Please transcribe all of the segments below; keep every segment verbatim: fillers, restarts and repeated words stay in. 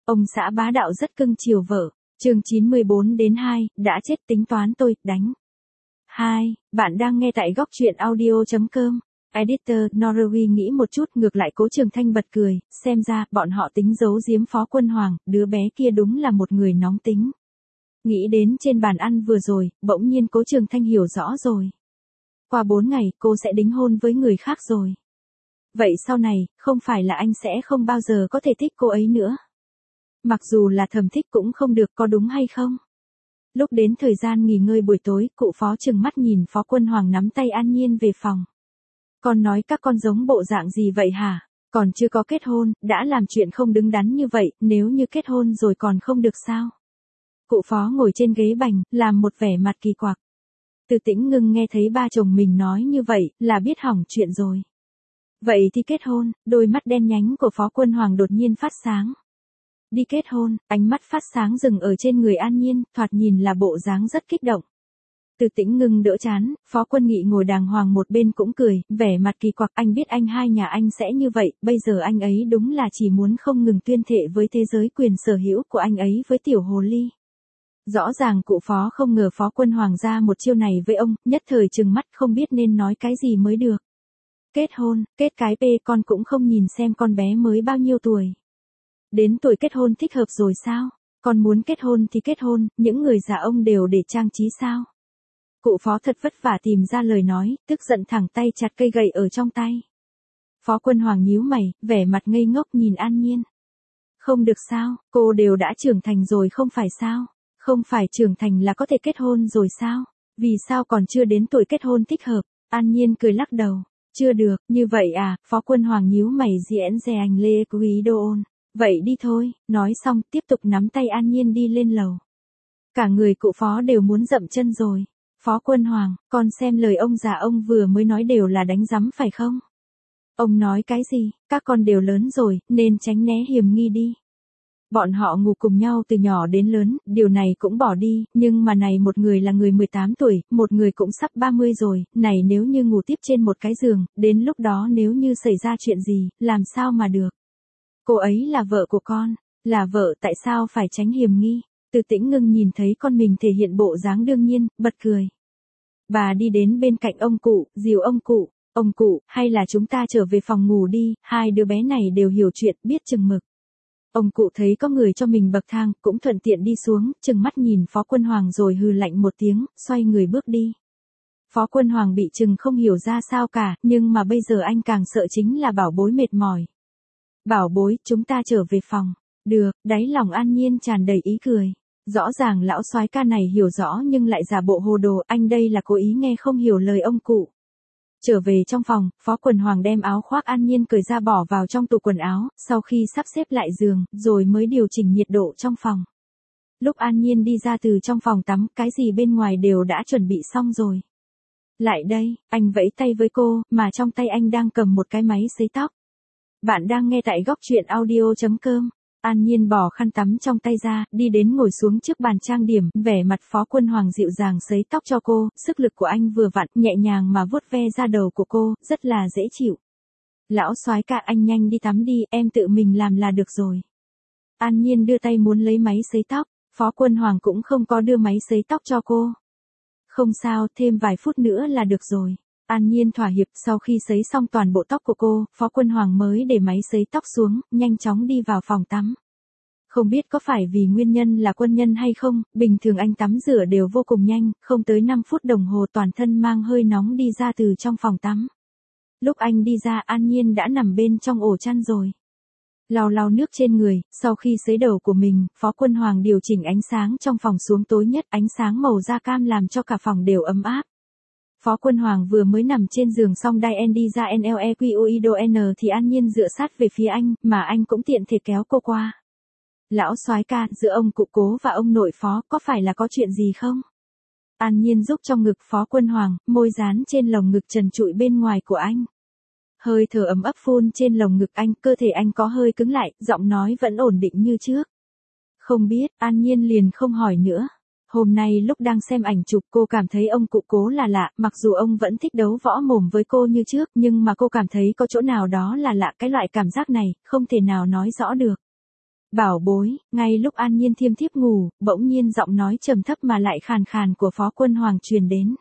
Ông xã bá đạo rất cưng chiều vợ. Chương chín mươi bốn đến hai, đã chết tính toán tôi, đánh. hai. Bạn đang nghe tại góc truyện audio chấm com. Editor, Norway nghĩ một chút, ngược lại Cố Trường Thanh bật cười, xem ra, bọn họ tính giấu giếm Phó Quân Hoàng, đứa bé kia đúng là một người nóng tính. Nghĩ đến trên bàn ăn vừa rồi, bỗng nhiên Cố Trường Thanh hiểu rõ rồi. Qua bốn ngày, cô sẽ đính hôn với người khác rồi. Vậy sau này, không phải là anh sẽ không bao giờ có thể thích cô ấy nữa. Mặc dù là thầm thích cũng không được, có đúng hay không? Lúc đến thời gian nghỉ ngơi buổi tối, cụ Phó trừng mắt nhìn Phó Quân Hoàng nắm tay An Nhiên về phòng. Con nói các con giống bộ dạng gì vậy hả? Còn chưa có kết hôn, đã làm chuyện không đứng đắn như vậy, nếu như kết hôn rồi còn không được sao? Cụ Phó ngồi trên ghế bành, làm một vẻ mặt kỳ quặc. Từ Tĩnh Ngưng nghe thấy ba chồng mình nói như vậy, là biết hỏng chuyện rồi. Vậy thì kết hôn, đôi mắt đen nhánh của Phó Quân Hoàng đột nhiên phát sáng. Đi kết hôn, ánh mắt phát sáng dừng ở trên người An Nhiên, thoạt nhìn là bộ dáng rất kích động. Từ Tĩnh Ngưng đỡ chán, Phó Quân Nghị ngồi đàng hoàng một bên cũng cười, vẻ mặt kỳ quặc, anh biết anh hai nhà anh sẽ như vậy, bây giờ anh ấy đúng là chỉ muốn không ngừng tuyên thệ với thế giới quyền sở hữu của anh ấy với tiểu hồ ly. Rõ ràng cụ Phó không ngờ Phó Quân Hoàng ra một chiêu này với ông, nhất thời trừng mắt không biết nên nói cái gì mới được. Kết hôn, kết cái p con cũng không nhìn xem con bé mới bao nhiêu tuổi. Đến tuổi kết hôn thích hợp rồi sao? Con muốn kết hôn thì kết hôn, những người già ông đều để trang trí sao? Cụ Phó thật vất vả tìm ra lời nói, tức giận thẳng tay chặt cây gậy ở trong tay. Phó Quân Hoàng nhíu mày, vẻ mặt ngây ngốc nhìn An Nhiên. Không được sao, cô đều đã trưởng thành rồi không phải sao? Không phải trưởng thành là có thể kết hôn rồi sao? Vì sao còn chưa đến tuổi kết hôn thích hợp? An Nhiên cười lắc đầu. Chưa được, như vậy à? Phó Quân Hoàng nhíu mày diễn dè anh lê quý đô ôn. Vậy đi thôi, nói xong tiếp tục nắm tay An Nhiên đi lên lầu. Cả người cụ Phó đều muốn dậm chân rồi. Phó Quân Hoàng, con xem lời ông già ông vừa mới nói đều là đánh rắm phải không? Ông nói cái gì, các con đều lớn rồi, nên tránh né hiểm nghi đi. Bọn họ ngủ cùng nhau từ nhỏ đến lớn, điều này cũng bỏ đi, nhưng mà này một người là người mười tám tuổi, một người cũng sắp ba mươi rồi, này nếu như ngủ tiếp trên một cái giường, đến lúc đó nếu như xảy ra chuyện gì, làm sao mà được? Cô ấy là vợ của con, là vợ tại sao phải tránh hiểm nghi? Từ Tĩnh Ngưng nhìn thấy con mình thể hiện bộ dáng đương nhiên, bật cười. Bà đi đến bên cạnh ông cụ, dìu ông cụ, ông cụ, hay là chúng ta trở về phòng ngủ đi, hai đứa bé này đều hiểu chuyện, biết chừng mực. Ông cụ thấy có người cho mình bậc thang, cũng thuận tiện đi xuống, chừng mắt nhìn Phó Quân Hoàng rồi hừ lạnh một tiếng, xoay người bước đi. Phó Quân Hoàng bị chừng không hiểu ra sao cả, nhưng mà bây giờ anh càng sợ chính là bảo bối mệt mỏi. Bảo bối, chúng ta trở về phòng. Được, đáy lòng An Nhiên tràn đầy ý cười. Rõ ràng lão soái ca này hiểu rõ nhưng lại giả bộ hồ đồ, anh đây là cố ý nghe không hiểu lời ông cụ. Trở về trong phòng, Phó Quân Hoàng đem áo khoác An Nhiên cởi ra bỏ vào trong tủ quần áo, sau khi sắp xếp lại giường, rồi mới điều chỉnh nhiệt độ trong phòng. Lúc An Nhiên đi ra từ trong phòng tắm, cái gì bên ngoài đều đã chuẩn bị xong rồi. Lại đây, anh vẫy tay với cô, mà trong tay anh đang cầm một cái máy sấy tóc. Bạn đang nghe tại góc truyện audio chấm com. An Nhiên bỏ khăn tắm trong tay ra, đi đến ngồi xuống trước bàn trang điểm, vẻ mặt Phó Quân Hoàng dịu dàng sấy tóc cho cô, sức lực của anh vừa vặn, nhẹ nhàng mà vuốt ve da đầu của cô, rất là dễ chịu. Lão soái ca, anh nhanh đi tắm đi, em tự mình làm là được rồi. An Nhiên đưa tay muốn lấy máy sấy tóc, Phó Quân Hoàng cũng không có đưa máy sấy tóc cho cô. Không sao, thêm vài phút nữa là được rồi. An Nhiên thỏa hiệp, sau khi sấy xong toàn bộ tóc của cô, Phó Quân Hoàng mới để máy sấy tóc xuống, nhanh chóng đi vào phòng tắm. Không biết có phải vì nguyên nhân là quân nhân hay không, bình thường anh tắm rửa đều vô cùng nhanh, không tới năm phút đồng hồ toàn thân mang hơi nóng đi ra từ trong phòng tắm. Lúc anh đi ra An Nhiên đã nằm bên trong ổ chăn rồi. Lau lau nước trên người, sau khi sấy đầu của mình, Phó Quân Hoàng điều chỉnh ánh sáng trong phòng xuống tối nhất, ánh sáng màu da cam làm cho cả phòng đều ấm áp. Phó Quân Hoàng vừa mới nằm trên giường xong đai en đi ra en lờ e quy o i đô en thì An Nhiên dựa sát về phía anh, mà anh cũng tiện thể kéo cô qua. Lão soái ca, giữa ông cụ Cố và ông nội Phó, có phải là có chuyện gì không? An Nhiên giúp trong ngực Phó Quân Hoàng, môi dán trên lồng ngực trần trụi bên ngoài của anh. Hơi thở ấm ấp phun trên lồng ngực anh, cơ thể anh có hơi cứng lại, giọng nói vẫn ổn định như trước. Không biết, An Nhiên liền không hỏi nữa. Hôm nay lúc đang xem ảnh chụp cô cảm thấy ông cụ Cố là lạ, mặc dù ông vẫn thích đấu võ mồm với cô như trước, nhưng mà cô cảm thấy có chỗ nào đó là lạ, cái loại cảm giác này, không thể nào nói rõ được. Bảo bối, ngay lúc An Nhiên thiêm thiếp ngủ, bỗng nhiên giọng nói trầm thấp mà lại khàn khàn của Phó Quân Hoàng truyền đến.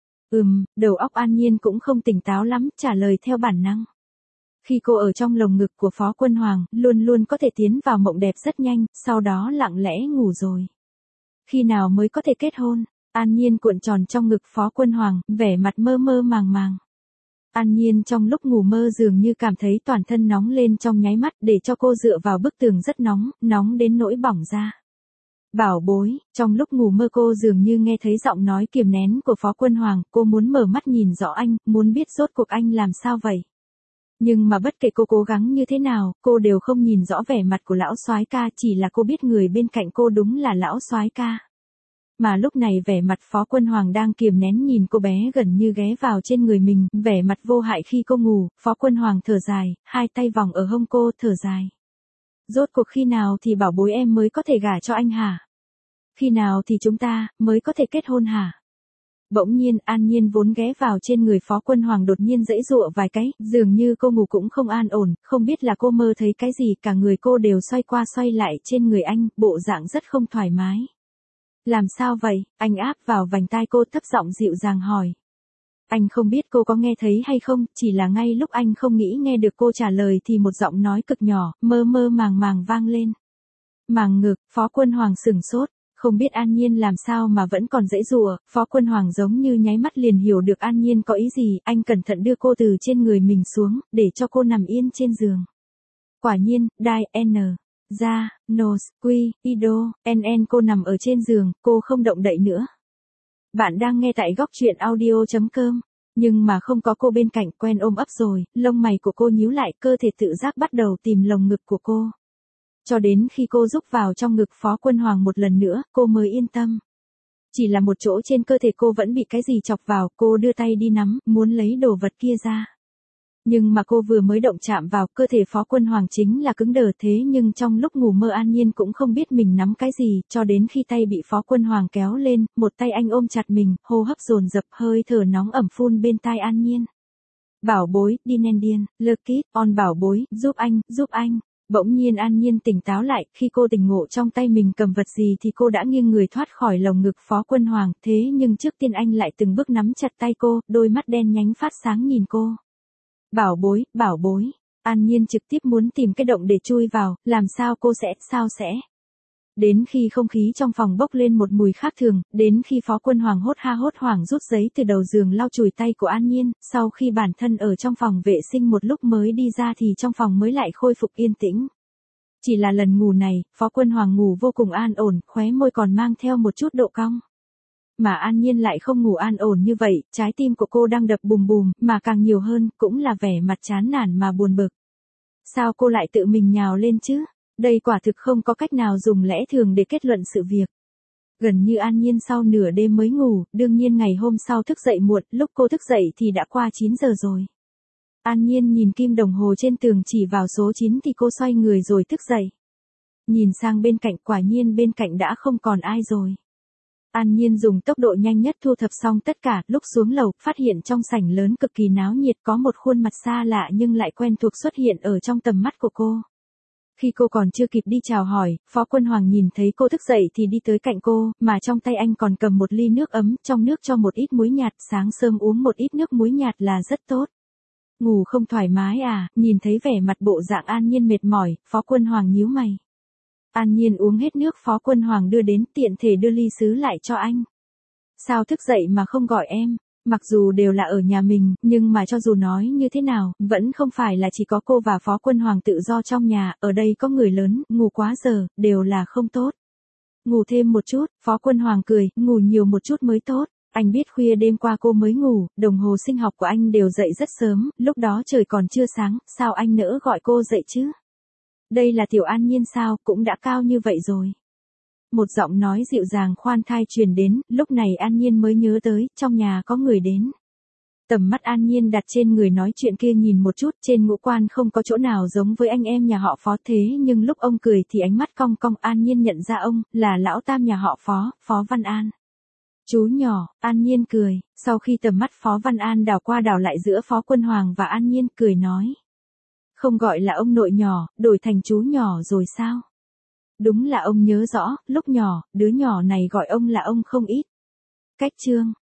Ừm, đầu óc An Nhiên cũng không tỉnh táo lắm, trả lời theo bản năng. Khi cô ở trong lồng ngực của Phó Quân Hoàng, luôn luôn có thể tiến vào mộng đẹp rất nhanh, sau đó lặng lẽ ngủ rồi. Khi nào mới có thể kết hôn? An Nhiên cuộn tròn trong ngực Phó Quân Hoàng, vẻ mặt mơ mơ màng màng. An Nhiên trong lúc ngủ mơ dường như cảm thấy toàn thân nóng lên trong nháy mắt để cho cô dựa vào bức tường rất nóng, nóng đến nỗi bỏng ra. Bảo bối, trong lúc ngủ mơ cô dường như nghe thấy giọng nói kiềm nén của Phó Quân Hoàng, cô muốn mở mắt nhìn rõ anh, muốn biết rốt cuộc anh làm sao vậy. Nhưng mà bất kể cô cố gắng như thế nào, cô đều không nhìn rõ vẻ mặt của lão soái ca, chỉ là cô biết người bên cạnh cô đúng là lão soái ca. Mà lúc này vẻ mặt Phó Quân Hoàng đang kiềm nén nhìn cô bé gần như ghé vào trên người mình, vẻ mặt vô hại khi cô ngủ, Phó Quân Hoàng thở dài, hai tay vòng ở hông cô, thở dài. Rốt cuộc khi nào thì bảo bối em mới có thể gả cho anh hả? Khi nào thì chúng ta mới có thể kết hôn hả? Bỗng nhiên, An Nhiên vốn ghé vào trên người Phó Quân Hoàng đột nhiên giãy giụa vài cái, dường như cô ngủ cũng không an ổn, không biết là cô mơ thấy cái gì, cả người cô đều xoay qua xoay lại trên người anh, bộ dạng rất không thoải mái. Làm sao vậy? Anh áp vào vành tai cô, thấp giọng dịu dàng hỏi. Anh không biết cô có nghe thấy hay không, chỉ là ngay lúc anh không nghĩ nghe được cô trả lời thì một giọng nói cực nhỏ, mơ mơ màng màng vang lên. Màng ngực, Phó Quân Hoàng sửng sốt, không biết An Nhiên làm sao mà vẫn còn giãy giụa, Phó Quân Hoàng giống như nháy mắt liền hiểu được An Nhiên có ý gì, anh cẩn thận đưa cô từ trên người mình xuống, để cho cô nằm yên trên giường. Quả nhiên, Đai, N, Ra, Nos, Quy, Ido, en en cô nằm ở trên giường, cô không động đậy nữa. Bạn đang nghe tại góc truyện audio chấm com, nhưng mà không có cô bên cạnh, quen ôm ấp rồi, lông mày của cô nhíu lại, cơ thể tự giác bắt đầu tìm lồng ngực của cô. Cho đến khi cô rúc vào trong ngực Phó Quân Hoàng một lần nữa, cô mới yên tâm. Chỉ là một chỗ trên cơ thể cô vẫn bị cái gì chọc vào, cô đưa tay đi nắm, muốn lấy đồ vật kia ra. Nhưng mà cô vừa mới động chạm vào, cơ thể Phó Quân Hoàng chính là cứng đờ, thế nhưng trong lúc ngủ mơ An Nhiên cũng không biết mình nắm cái gì, cho đến khi tay bị Phó Quân Hoàng kéo lên, một tay anh ôm chặt mình, hô hấp dồn dập, hơi thở nóng ẩm phun bên tai An Nhiên. Bảo bối, đi nên điên, lơ kít, on bảo bối, giúp anh, giúp anh. Bỗng nhiên An Nhiên tỉnh táo lại, khi cô tỉnh ngộ trong tay mình cầm vật gì thì cô đã nghiêng người thoát khỏi lồng ngực Phó Quân Hoàng, thế nhưng trước tiên anh lại từng bước nắm chặt tay cô, đôi mắt đen nhánh phát sáng nhìn cô. Bảo bối, bảo bối, An Nhiên trực tiếp muốn tìm cái động để chui vào, làm sao cô sẽ, sao sẽ. Đến khi không khí trong phòng bốc lên một mùi khác thường, đến khi Phó Quân Hoàng hốt ha hốt hoảng rút giấy từ đầu giường lau chùi tay của An Nhiên, sau khi bản thân ở trong phòng vệ sinh một lúc mới đi ra thì trong phòng mới lại khôi phục yên tĩnh. Chỉ là lần ngủ này, Phó Quân Hoàng ngủ vô cùng an ổn, khóe môi còn mang theo một chút độ cong. Mà An Nhiên lại không ngủ an ổn như vậy, trái tim của cô đang đập bùm bùm, mà càng nhiều hơn, cũng là vẻ mặt chán nản mà buồn bực. Sao cô lại tự mình nhào lên chứ? Đây quả thực không có cách nào dùng lẽ thường để kết luận sự việc. Gần như An Nhiên sau nửa đêm mới ngủ, đương nhiên ngày hôm sau thức dậy muộn, lúc cô thức dậy thì đã qua chín giờ rồi. An Nhiên nhìn kim đồng hồ trên tường chỉ vào số chín thì cô xoay người rồi thức dậy. Nhìn sang bên cạnh, quả nhiên bên cạnh đã không còn ai rồi. An Nhiên dùng tốc độ nhanh nhất thu thập xong tất cả, lúc xuống lầu, phát hiện trong sảnh lớn cực kỳ náo nhiệt có một khuôn mặt xa lạ nhưng lại quen thuộc xuất hiện ở trong tầm mắt của cô. Khi cô còn chưa kịp đi chào hỏi, Phó Quân Hoàng nhìn thấy cô thức dậy thì đi tới cạnh cô, mà trong tay anh còn cầm một ly nước ấm, trong nước cho một ít muối nhạt, sáng sớm uống một ít nước muối nhạt là rất tốt. Ngủ không thoải mái à? Nhìn thấy vẻ mặt bộ dạng An Nhiên mệt mỏi, Phó Quân Hoàng nhíu mày. An Nhiên uống hết nước Phó Quân Hoàng đưa đến, tiện thể đưa ly sứ lại cho anh. Sao thức dậy mà không gọi em? Mặc dù đều là ở nhà mình, nhưng mà cho dù nói như thế nào, vẫn không phải là chỉ có cô và Phó Quân Hoàng tự do trong nhà, ở đây có người lớn, ngủ quá giờ, đều là không tốt. Ngủ thêm một chút, Phó Quân Hoàng cười, ngủ nhiều một chút mới tốt. Anh biết khuya đêm qua cô mới ngủ, đồng hồ sinh học của anh đều dậy rất sớm, lúc đó trời còn chưa sáng, sao anh nỡ gọi cô dậy chứ? Đây là Tiểu An Nhiên sao, cũng đã cao như vậy rồi. Một giọng nói dịu dàng khoan thai truyền đến, lúc này An Nhiên mới nhớ tới, trong nhà có người đến. Tầm mắt An Nhiên đặt trên người nói chuyện kia nhìn một chút, trên ngũ quan không có chỗ nào giống với anh em nhà họ Phó, thế nhưng lúc ông cười thì ánh mắt cong cong, An Nhiên nhận ra ông, là lão tam nhà họ Phó, Phó Văn An. Chú nhỏ, An Nhiên cười, sau khi tầm mắt Phó Văn An đảo qua đảo lại giữa Phó Quân Hoàng và An Nhiên, cười nói. Không gọi là ông nội nhỏ, đổi thành chú nhỏ rồi sao? Đúng là ông nhớ rõ, lúc nhỏ, đứa nhỏ này gọi ông là ông không ít. Cách chương